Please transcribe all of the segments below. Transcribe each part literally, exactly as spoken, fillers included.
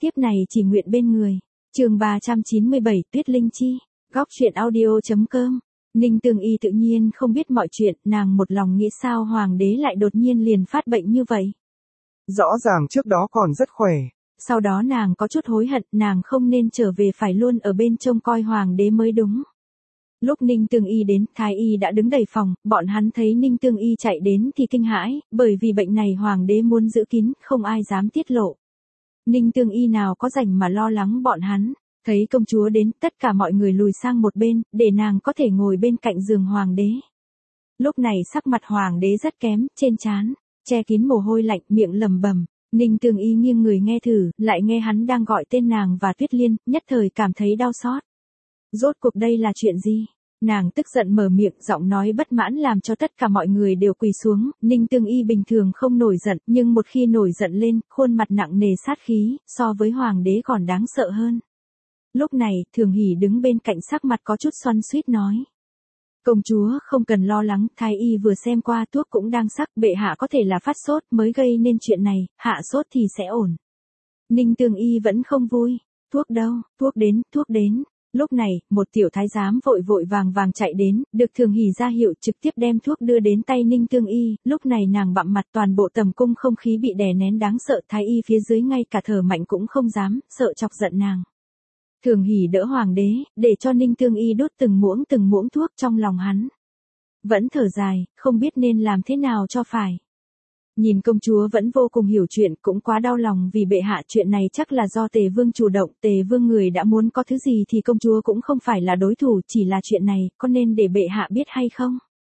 Tiếp này chỉ nguyện bên người. Chương ba trăm chín mươi bảy Tuyết Linh Chi. Góc truyện audio.com. Ninh Tương Y tự nhiên không biết mọi chuyện, nàng một lòng nghĩ sao hoàng đế lại đột nhiên liền phát bệnh như vậy. Rõ ràng trước đó còn rất khỏe. Sau đó nàng có chút hối hận, nàng không nên trở về phải luôn ở bên trông coi hoàng đế mới đúng. Lúc Ninh Tương Y đến, Thái Y đã đứng đầy phòng, bọn hắn thấy Ninh Tương Y chạy đến thì kinh hãi, bởi vì bệnh này hoàng đế muốn giữ kín, không ai dám tiết lộ. Ninh Tương Y nào có rảnh mà lo lắng bọn hắn, thấy công chúa đến, tất cả mọi người lùi sang một bên, để nàng có thể ngồi bên cạnh giường hoàng đế. Lúc này sắc mặt hoàng đế rất kém, trên trán che kín mồ hôi lạnh, miệng lẩm bẩm. Ninh Tương Y nghiêng người nghe thử, lại nghe hắn đang gọi tên nàng và Tuyết Liên, nhất thời cảm thấy đau xót. Rốt cuộc đây là chuyện gì? Nàng tức giận mở miệng, giọng nói bất mãn làm cho tất cả mọi người đều quỳ xuống. Ninh Tương Y bình thường không nổi giận, nhưng một khi nổi giận lên, khuôn mặt nặng nề sát khí, so với hoàng đế còn đáng sợ hơn. Lúc này, Thường Hỷ đứng bên cạnh sắc mặt có chút xoắn xuýt nói. Công chúa không cần lo lắng, Thái Y vừa xem qua thuốc cũng đang sắc, bệ hạ có thể là phát sốt mới gây nên chuyện này, hạ sốt thì sẽ ổn. Ninh Tương Y vẫn không vui. Thuốc đâu, thuốc đến, thuốc đến. Lúc này, một tiểu thái giám vội vội vàng vàng chạy đến, được Thường Hỷ ra hiệu trực tiếp đem thuốc đưa đến tay Ninh Tương Y, lúc này nàng bặm mặt, toàn bộ tầm cung không khí bị đè nén đáng sợ, Thái Y phía dưới ngay cả thở mạnh cũng không dám, sợ chọc giận nàng. Thường Hỷ đỡ hoàng đế, để cho Ninh Tương Y đốt từng muỗng từng muỗng thuốc, trong lòng hắn vẫn thở dài, không biết nên làm thế nào cho phải. Nhìn công chúa vẫn vô cùng hiểu chuyện, cũng quá đau lòng vì bệ hạ, chuyện này chắc là do Tề Vương chủ động, Tề Vương người đã muốn có thứ gì thì công chúa cũng không phải là đối thủ, chỉ là chuyện này, có nên để bệ hạ biết hay không?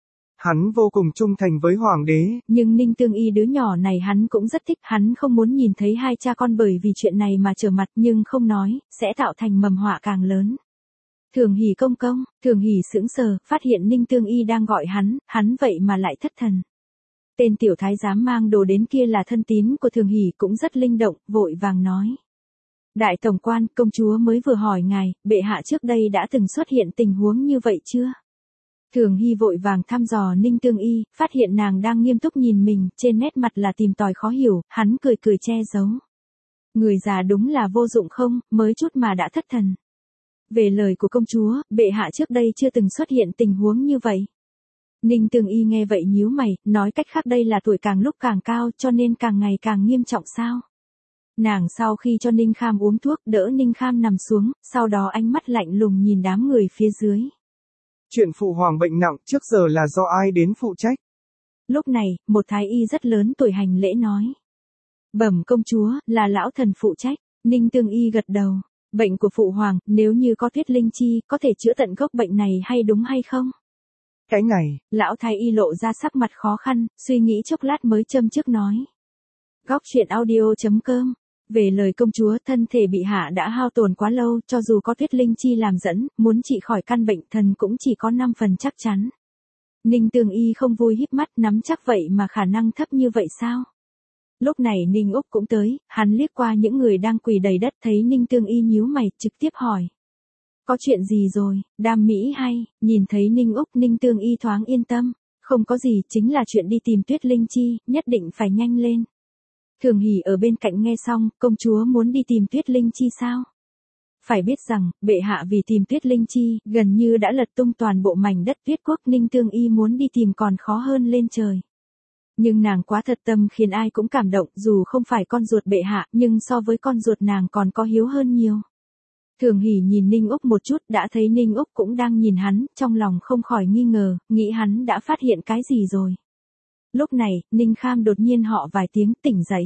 Hắn vô cùng trung thành với hoàng đế. Nhưng Ninh Tương Y đứa nhỏ này hắn cũng rất thích, hắn không muốn nhìn thấy hai cha con bởi vì chuyện này mà trở mặt, nhưng không nói, sẽ tạo thành mầm họa càng lớn. Thường Hỷ công công, Thường Hỷ sững sờ, phát hiện Ninh Tương Y đang gọi hắn, hắn vậy mà lại thất thần. Tên tiểu thái giám mang đồ đến kia là thân tín của Thường Hỷ, cũng rất linh động, vội vàng nói. Đại tổng quan, công chúa mới vừa hỏi ngài, bệ hạ trước đây đã từng xuất hiện tình huống như vậy chưa? Thường Hy vội vàng thăm dò Ninh Tương Y, phát hiện nàng đang nghiêm túc nhìn mình, trên nét mặt là tìm tòi khó hiểu, hắn cười cười che giấu. Người già đúng là vô dụng không, mới chút mà đã thất thần. Về lời của công chúa, bệ hạ trước đây chưa từng xuất hiện tình huống như vậy. Ninh Tương Y nghe vậy nhíu mày, nói cách khác đây là tuổi càng lúc càng cao cho nên càng ngày càng nghiêm trọng sao. Nàng sau khi cho Ninh Kham uống thuốc, đỡ Ninh Kham nằm xuống, sau đó ánh mắt lạnh lùng nhìn đám người phía dưới. Chuyện phụ hoàng bệnh nặng trước giờ là do ai đến phụ trách? Lúc này, một thái y rất lớn tuổi hành lễ nói. Bẩm công chúa, là lão thần phụ trách. Ninh Tương Y gật đầu. Bệnh của phụ hoàng, nếu như có Tuyết Linh Chi, có thể chữa tận gốc bệnh này hay đúng hay không? Cái này, lão thái y lộ ra sắc mặt khó khăn, suy nghĩ chốc lát mới châm chước nói. Góc truyện audio.com. Về lời công chúa, thân thể bị hạ đã hao tổn quá lâu, cho dù có Tuyết Linh Chi làm dẫn, muốn trị khỏi căn bệnh thần cũng chỉ có năm phần chắc chắn. Ninh Tương Y không vui híp mắt, nắm chắc vậy mà khả năng thấp như vậy sao? Lúc này Ninh Úc cũng tới, hắn liếc qua những người đang quỳ đầy đất, thấy Ninh Tương Y nhíu mày, trực tiếp hỏi. Có chuyện gì rồi, Đam Mỹ hay? Nhìn thấy Ninh Úc, Ninh Tương Y thoáng yên tâm. Không có gì, chính là chuyện đi tìm Tuyết Linh Chi, nhất định phải nhanh lên. Thường Hỷ ở bên cạnh nghe xong, công chúa muốn đi tìm Tuyết Linh Chi sao? Phải biết rằng, bệ hạ vì tìm Tuyết Linh Chi, gần như đã lật tung toàn bộ mảnh đất Tuyết quốc, Ninh Tương Y muốn đi tìm còn khó hơn lên trời. Nhưng nàng quá thật tâm khiến ai cũng cảm động, dù không phải con ruột bệ hạ, nhưng so với con ruột nàng còn có hiếu hơn nhiều. Thường Hỷ nhìn Ninh Úc một chút, đã thấy Ninh Úc cũng đang nhìn hắn, trong lòng không khỏi nghi ngờ, nghĩ hắn đã phát hiện cái gì rồi. Lúc này, Ninh Kham đột nhiên họ vài tiếng, tỉnh dậy.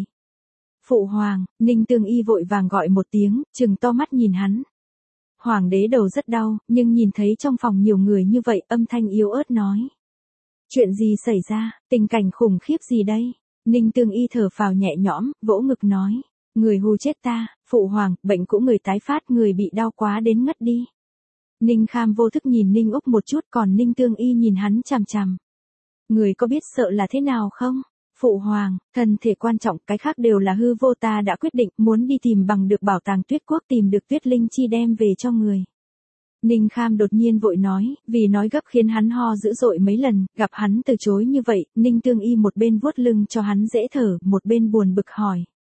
Phụ hoàng, Ninh Tương Y vội vàng gọi một tiếng, trừng to mắt nhìn hắn. Hoàng đế đầu rất đau, nhưng nhìn thấy trong phòng nhiều người như vậy, âm thanh yếu ớt nói. Chuyện gì xảy ra, tình cảnh khủng khiếp gì đây? Ninh Tương Y thở phào nhẹ nhõm, vỗ ngực nói. Người hù chết ta, phụ hoàng, bệnh của người tái phát, người bị đau quá đến ngất đi. Ninh Kham vô thức nhìn Ninh Úc một chút, còn Ninh Tương Y nhìn hắn chằm chằm. Người có biết sợ là thế nào không? Phụ hoàng, thân thể quan trọng, cái khác đều là hư vô, ta đã quyết định, muốn đi tìm bằng được bảo tàng Tuyết quốc, tìm được Tuyết Linh Chi đem về cho người. Ninh Kham đột nhiên vội nói, vì nói gấp khiến hắn ho dữ dội mấy lần, gặp hắn từ chối như vậy, Ninh Tương Y một bên vuốt lưng cho hắn dễ thở, một bên buồn bực hỏi.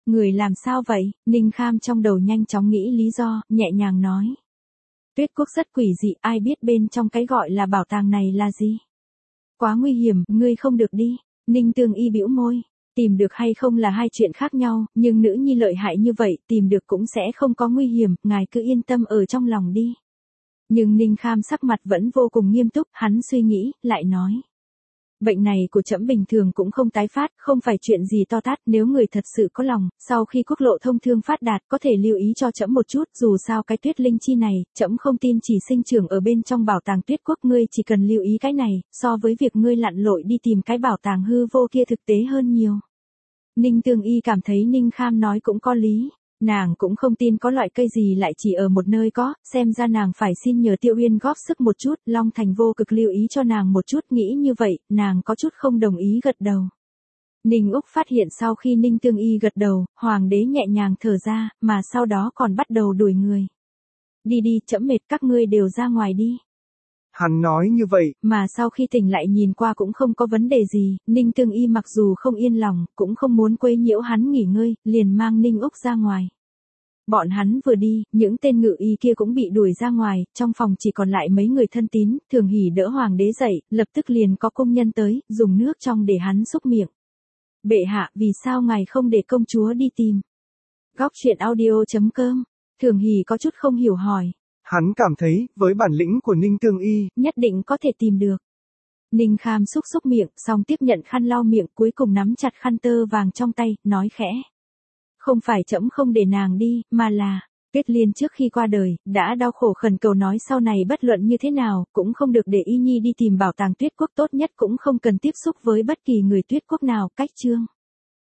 Người làm sao vậy? Ninh Kham trong đầu nhanh chóng nghĩ lý do, nhẹ nhàng nói. Tuyết quốc rất quỷ dị, ai biết bên trong cái gọi là bảo tàng này là gì? Quá nguy hiểm, ngươi không được đi. Ninh Tương Y bĩu môi. Tìm được hay không là hai chuyện khác nhau, nhưng nữ nhi lợi hại như vậy, tìm được cũng sẽ không có nguy hiểm, ngài cứ yên tâm ở trong lòng đi. Nhưng Ninh Kham sắc mặt vẫn vô cùng nghiêm túc, hắn suy nghĩ, lại nói. Bệnh này của trẫm bình thường cũng không tái phát, không phải chuyện gì to tát, nếu người thật sự có lòng, sau khi quốc lộ thông thương phát đạt có thể lưu ý cho trẫm một chút, dù sao cái tuyết linh chi này, trẫm không tin chỉ sinh trưởng ở bên trong bảo tàng tuyết quốc, ngươi chỉ cần lưu ý cái này, so với việc ngươi lặn lội đi tìm cái bảo tàng hư vô kia thực tế hơn nhiều. Ninh Tương Y cảm thấy Ninh Kham nói cũng có lý. Nàng cũng không tin có loại cây gì lại chỉ ở một nơi có, xem ra nàng phải xin nhờ Tiêu Uyên góp sức một chút, Long Thành vô cực lưu ý cho nàng một chút, nghĩ như vậy, nàng có chút không đồng ý gật đầu. Ninh Úc phát hiện sau khi Ninh Tương Y gật đầu, hoàng đế nhẹ nhàng thở ra, mà sau đó còn bắt đầu đuổi người. Đi đi, trẫm mệt, các ngươi đều ra ngoài đi. Hắn nói như vậy, mà sau khi tỉnh lại nhìn qua cũng không có vấn đề gì, Ninh Tương Y mặc dù không yên lòng, cũng không muốn quấy nhiễu hắn nghỉ ngơi, liền mang Ninh Úc ra ngoài. Bọn hắn vừa đi, những tên ngự y kia cũng bị đuổi ra ngoài, trong phòng chỉ còn lại mấy người thân tín, Thường Hỷ đỡ hoàng đế dậy, lập tức liền có công nhân tới, dùng nước trong để hắn xúc miệng. Bệ hạ, vì sao ngài không để công chúa đi tìm? Góc truyện audio chấm com. Thường Hỷ có chút không hiểu hỏi. Hắn cảm thấy, với bản lĩnh của Ninh Tương Y, nhất định có thể tìm được. Ninh Kham xúc xúc miệng, xong tiếp nhận khăn lau miệng, cuối cùng nắm chặt khăn tơ vàng trong tay, nói khẽ. Không phải trẫm không để nàng đi, mà là, Tuyết Liên trước khi qua đời, đã đau khổ khẩn cầu nói sau này bất luận như thế nào, cũng không được để Y Nhi đi tìm bảo tàng tuyết quốc, tốt nhất cũng không cần tiếp xúc với bất kỳ người tuyết quốc nào, cách chương.